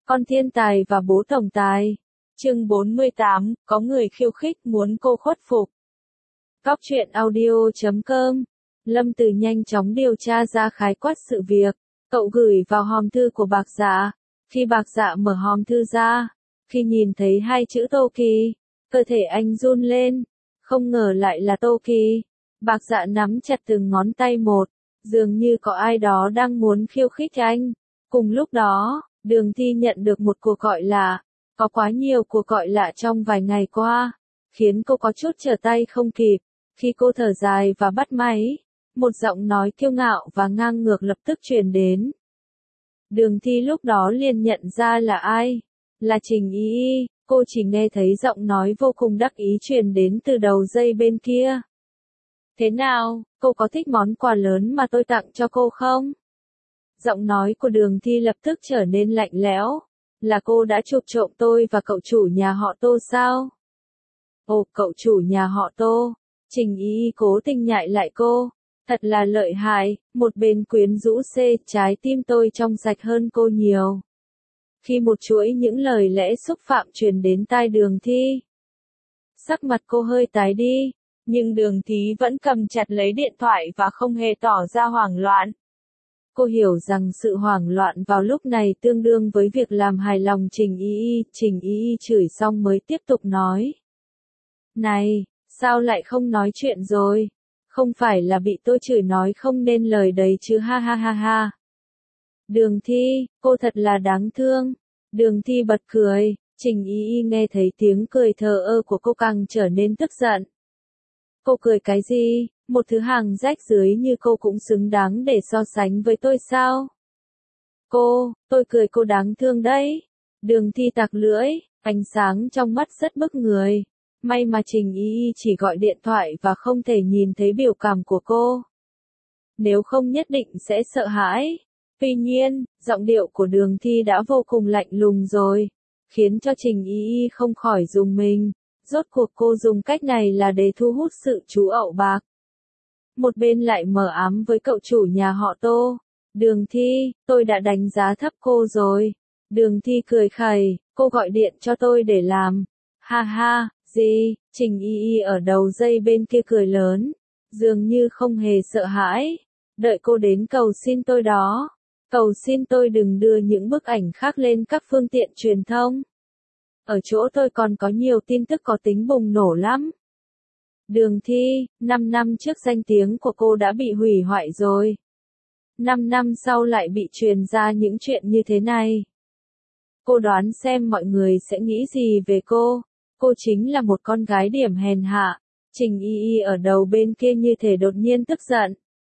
Con thiên tài và bố tổng tài. Chương 48, có người khiêu khích muốn cô khuất phục. Góc truyện audio.com. Lâm Từ nhanh chóng điều tra ra khái quát sự việc. Cậu gửi vào hòm thư của Bạc Dạ. Khi Bạc Dạ mở hòm thư ra, khi nhìn thấy hai chữ Tô Kỳ, cơ thể anh run lên. Không ngờ lại là Tô Kỳ. Bạc Dạ nắm chặt từng ngón tay một, dường như có ai đó đang muốn khiêu khích anh. Cùng lúc đó, Đường Thi nhận được một cuộc gọi lạ. Có quá nhiều cuộc gọi lạ trong vài ngày qua, khiến cô có chút trở tay không kịp. Khi cô thở dài và bắt máy, một giọng nói kiêu ngạo và ngang ngược lập tức truyền đến. Đường Thi lúc đó liền nhận ra là ai. Là Trình Y Y. Cô chỉ nghe thấy giọng nói vô cùng đắc ý truyền đến từ đầu dây bên kia. Thế nào, cô có thích món quà lớn mà tôi tặng cho cô không? Giọng nói của Đường Thi lập tức trở nên lạnh lẽo. Là cô đã chụp trộm tôi và cậu chủ nhà họ Tô sao? Ồ, cậu chủ nhà họ Tô. Trình Y Y cố tình nhại lại cô. Thật là lợi hại, một bên quyến rũ xê, trái tim tôi trong sạch hơn cô nhiều. Khi một chuỗi những lời lẽ xúc phạm truyền đến tai Đường Thi, sắc mặt cô hơi tái đi, nhưng Đường Thi vẫn cầm chặt lấy điện thoại và không hề tỏ ra hoảng loạn. Cô hiểu rằng sự hoảng loạn vào lúc này tương đương với việc làm hài lòng Trình Y Y. Trình Y Y chửi xong mới tiếp tục nói. Này, sao lại không nói chuyện rồi? Không phải là bị tôi chửi nói không nên lời đấy chứ, ha ha ha ha. Đường Thi, cô thật là đáng thương. Đường Thi bật cười. Trình Y Y nghe thấy tiếng cười thờ ơ của cô càng trở nên tức giận. Cô cười cái gì? Một thứ hàng rách rưới như cô cũng xứng đáng để so sánh với tôi sao? Tôi cười cô đáng thương đấy. Đường Thi tặc lưỡi, ánh sáng trong mắt rất bức người. May mà Trình Y Y chỉ gọi điện thoại và không thể nhìn thấy biểu cảm của cô. Nếu không nhất định sẽ sợ hãi. Tuy nhiên, giọng điệu của Đường Thi đã vô cùng lạnh lùng rồi, khiến cho Trình Y Y không khỏi rùng mình. Rốt cuộc cô dùng cách này là để thu hút sự chú ậu Bạc. Một bên lại mờ ám với cậu chủ nhà họ Tô. Đường Thi, tôi đã đánh giá thấp cô rồi. Đường Thi cười khẩy, cô gọi điện cho tôi để làm. Ha ha, gì? Trình Y Y ở đầu dây bên kia cười lớn, dường như không hề sợ hãi. Đợi cô đến cầu xin tôi đó. Cầu xin tôi đừng đưa những bức ảnh khác lên các phương tiện truyền thông. Ở chỗ tôi còn có nhiều tin tức có tính bùng nổ lắm. Đường Thi, 5 năm trước danh tiếng của cô đã bị hủy hoại rồi. 5 năm sau lại bị truyền ra những chuyện như thế này. Cô đoán xem mọi người sẽ nghĩ gì về cô. Cô chính là một con gái điểm hèn hạ. Trình Y Y ở đầu bên kia như thể đột nhiên tức giận.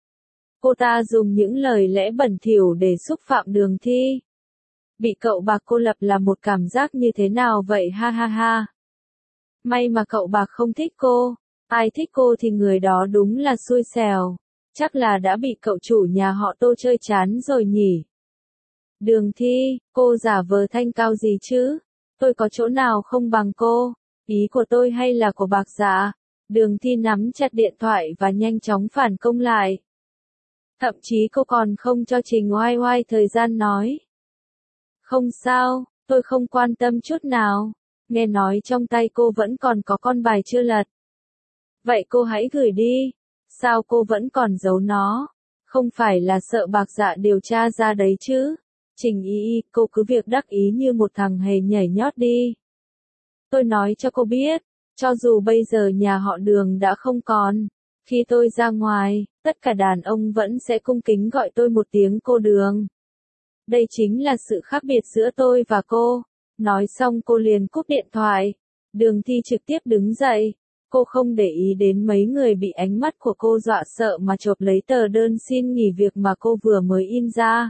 Cô ta dùng những lời lẽ bẩn thỉu để xúc phạm Đường Thi. Bị cậu Bạc cô lập là một cảm giác như thế nào vậy, ha ha ha. May mà cậu Bạc không thích cô. Ai thích cô thì người đó đúng là xui xẻo. Chắc là đã bị cậu chủ nhà họ Tô chơi chán rồi nhỉ. Đường Thi, cô giả vờ thanh cao gì chứ? Tôi có chỗ nào không bằng cô? Ý của tôi hay là của Bạc Dạ? Đường Thi nắm chặt điện thoại và nhanh chóng phản công lại. Thậm chí cô còn không cho Trình Oai Oai thời gian nói. Không sao, tôi không quan tâm chút nào. Nghe nói trong tay cô vẫn còn có con bài chưa lật. Vậy cô hãy gửi đi. Sao cô vẫn còn giấu nó? Không phải là sợ Bạc Dạ điều tra ra đấy chứ? Trình Y Y, cô cứ việc đắc ý như một thằng hề nhảy nhót đi. Tôi nói cho cô biết, cho dù bây giờ nhà họ Đường đã không còn, khi tôi ra ngoài, tất cả đàn ông vẫn sẽ cung kính gọi tôi một tiếng cô Đường. Đây chính là sự khác biệt giữa tôi và cô. Nói xong cô liền cúp điện thoại. Đường Thi trực tiếp đứng dậy. Cô không để ý đến mấy người bị ánh mắt của cô dọa sợ mà chộp lấy tờ đơn xin nghỉ việc mà cô vừa mới in ra.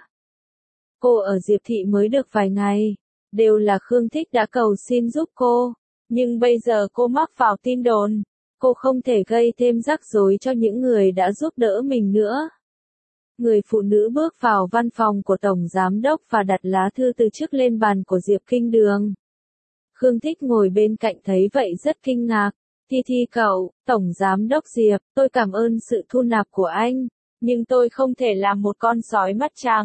Cô ở Diệp Thị mới được vài ngày, đều là Khương Thích đã cầu xin giúp cô. Nhưng bây giờ cô mắc vào tin đồn. Cô không thể gây thêm rắc rối cho những người đã giúp đỡ mình nữa. Người phụ nữ bước vào văn phòng của Tổng Giám Đốc và đặt lá thư từ chức lên bàn của Diệp Kinh Đường. Khương Thích ngồi bên cạnh thấy vậy rất kinh ngạc. Thi cậu, Tổng Giám Đốc Diệp, tôi cảm ơn sự thu nạp của anh, nhưng tôi không thể làm một con sói mắt trắng.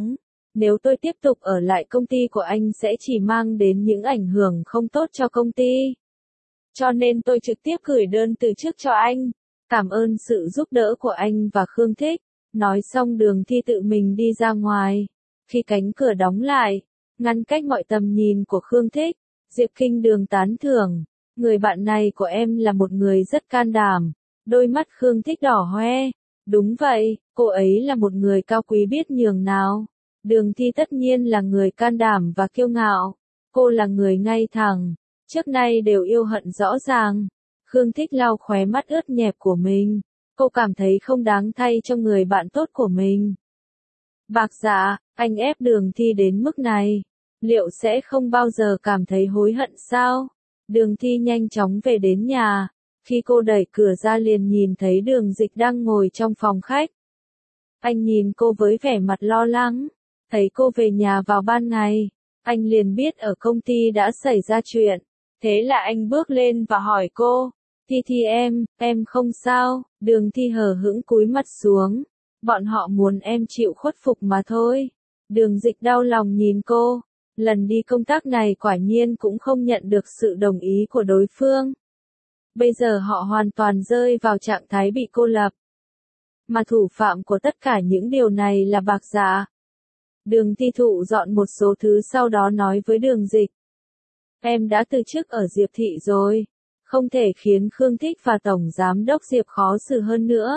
nếu tôi tiếp tục ở lại công ty của anh sẽ chỉ mang đến những ảnh hưởng không tốt cho công ty. Cho nên tôi trực tiếp gửi đơn từ chức cho anh. Cảm ơn sự giúp đỡ của anh và Khương Thích. Nói xong Đường Thi tự mình đi ra ngoài. Khi cánh cửa đóng lại, ngăn cách mọi tầm nhìn của Khương Thích, Diệp Kinh Đường tán thưởng. Người bạn này của em là một người rất can đảm. Đôi mắt Khương Thích đỏ hoe. Đúng vậy, cô ấy là một người cao quý biết nhường nào. Đường Thi tất nhiên là người can đảm và kiêu ngạo. Cô là người ngay thẳng. Trước nay đều yêu hận rõ ràng. Khương Thích lau khóe mắt ướt nhẹp của mình. Cô cảm thấy không đáng thay cho người bạn tốt của mình. Bạc Dạ, anh ép Đường Thi đến mức này. Liệu sẽ không bao giờ cảm thấy hối hận sao? Đường Thi nhanh chóng về đến nhà. Khi cô đẩy cửa ra liền nhìn thấy Đường Dịch đang ngồi trong phòng khách. Anh nhìn cô với vẻ mặt lo lắng. Thấy cô về nhà vào ban ngày. Anh liền biết ở công ty đã xảy ra chuyện. Thế là anh bước lên và hỏi cô. Thi em không sao. Đường Thi hờ hững cúi mặt xuống. Bọn họ muốn em chịu khuất phục mà thôi. Đường Dịch đau lòng nhìn cô. Lần đi công tác này quả nhiên cũng không nhận được sự đồng ý của đối phương. Bây giờ họ hoàn toàn rơi vào trạng thái bị cô lập. Mà thủ phạm của tất cả những điều này là Bạc Dạ. Đường Thi thụ dọn một số thứ sau đó nói với Đường Dịch. Em đã từ chức ở Diệp Thị rồi. Không thể khiến Khương Thích và Tổng Giám đốc Diệp khó xử hơn nữa.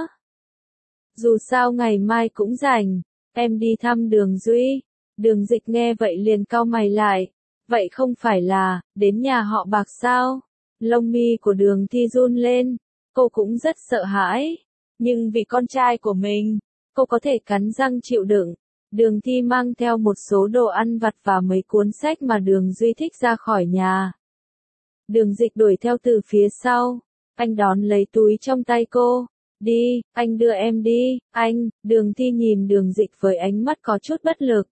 Dù sao ngày mai cũng rảnh, em đi thăm Đường Duy. Đường Dịch nghe vậy liền cau mày lại. Vậy không phải là, đến nhà họ Bạc sao? Lông mi của Đường Thi run lên. Cô cũng rất sợ hãi. Nhưng vì con trai của mình, cô có thể cắn răng chịu đựng. Đường Thi mang theo một số đồ ăn vặt và mấy cuốn sách mà Đường Duy thích ra khỏi nhà. Đường Dịch đuổi theo từ phía sau. Anh đón lấy túi trong tay cô. Đi, anh đưa em đi, anh. Đường Thi nhìn Đường Dịch với ánh mắt có chút bất lực.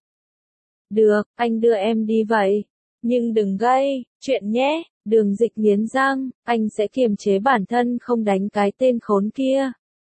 Được, anh đưa em đi vậy. Nhưng đừng gây chuyện nhé. Đường Dịch nghiến răng, anh sẽ kiềm chế bản thân không đánh cái tên khốn kia.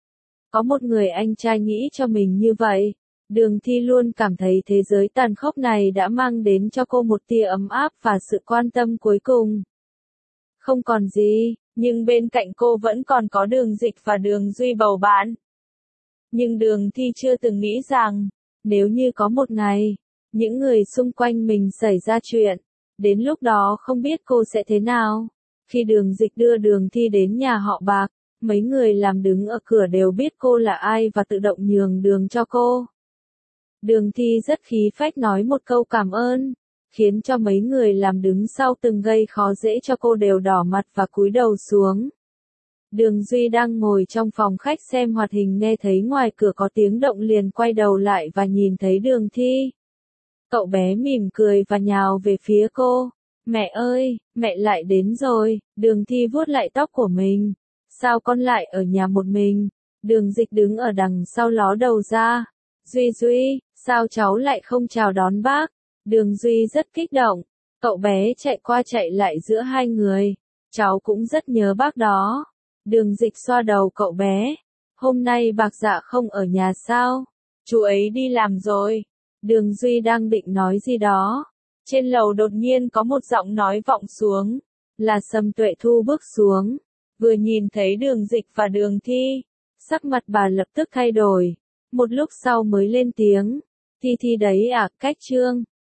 Có một người anh trai nghĩ cho mình như vậy. Đường Thi luôn cảm thấy thế giới tàn khốc này đã mang đến cho cô một tia ấm áp và sự quan tâm cuối cùng. Không còn gì, nhưng bên cạnh cô vẫn còn có Đường Dịch và Đường Duy bầu bạn. Nhưng Đường Thi chưa từng nghĩ rằng, nếu như có một ngày, những người xung quanh mình xảy ra chuyện, đến lúc đó không biết cô sẽ thế nào. Khi Đường Dịch đưa Đường Thi đến nhà họ Bạc, mấy người làm đứng ở cửa đều biết cô là ai và tự động nhường đường cho cô. Đường Thi rất khí phách nói một câu cảm ơn, khiến cho mấy người làm đứng sau từng gây khó dễ cho cô đều đỏ mặt và cúi đầu xuống. Đường Duy đang ngồi trong phòng khách xem hoạt hình nghe thấy ngoài cửa có tiếng động liền quay đầu lại và nhìn thấy Đường Thi. Cậu bé mỉm cười và nhào về phía cô. Mẹ ơi, mẹ lại đến rồi. Đường Thi vuốt lại tóc của mình. Sao con lại ở nhà một mình? Đường Dịch đứng ở đằng sau ló đầu ra. Duy, sao cháu lại không chào đón bác? Đường Duy rất kích động. Cậu bé chạy qua chạy lại giữa hai người. Cháu cũng rất nhớ bác đó. Đường Dịch xoa đầu cậu bé. Hôm nay Bạc Dạ không ở nhà sao? Chú ấy đi làm rồi. Đường Duy đang định nói gì đó. Trên lầu đột nhiên có một giọng nói vọng xuống. Là Sầm Tuệ Thu bước xuống. Vừa nhìn thấy Đường Dịch và Đường Thi. Sắc mặt bà lập tức thay đổi. Một lúc sau mới lên tiếng. Thi đấy à, cách Trương.